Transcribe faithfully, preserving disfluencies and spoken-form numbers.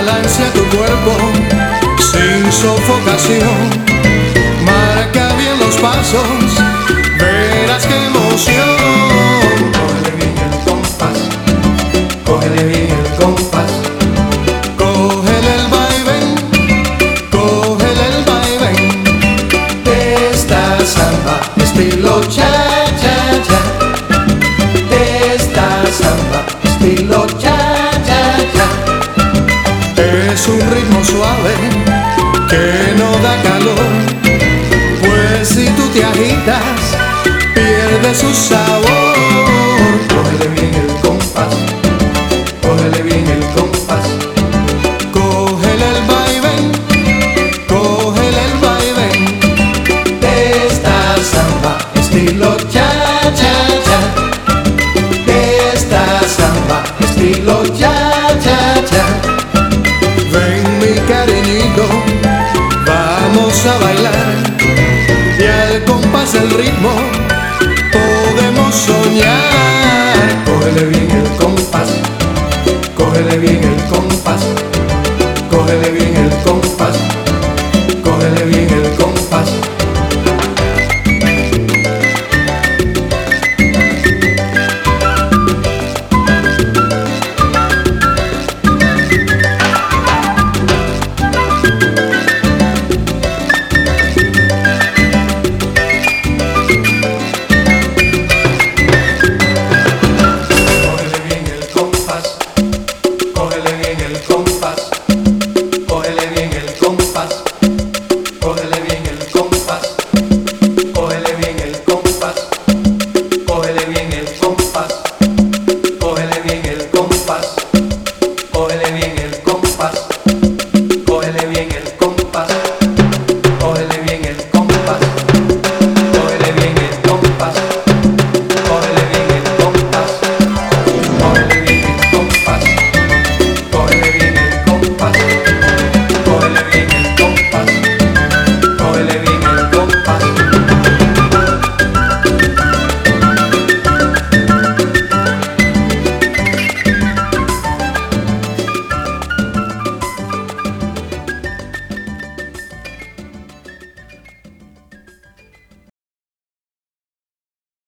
balancea tu cuerpo sin sofocación. Marca bien los pasos, verás qué emoción. Cógele bien el compás, cógele bien el compás. Cógele el vaivén, cógele el vaivén de esta samba estilo cha-cha-cha. De esta samba estilo cha-cha-cha. Es un ritmo suave que no da calor, pues si tú te agitas pierde su sabor.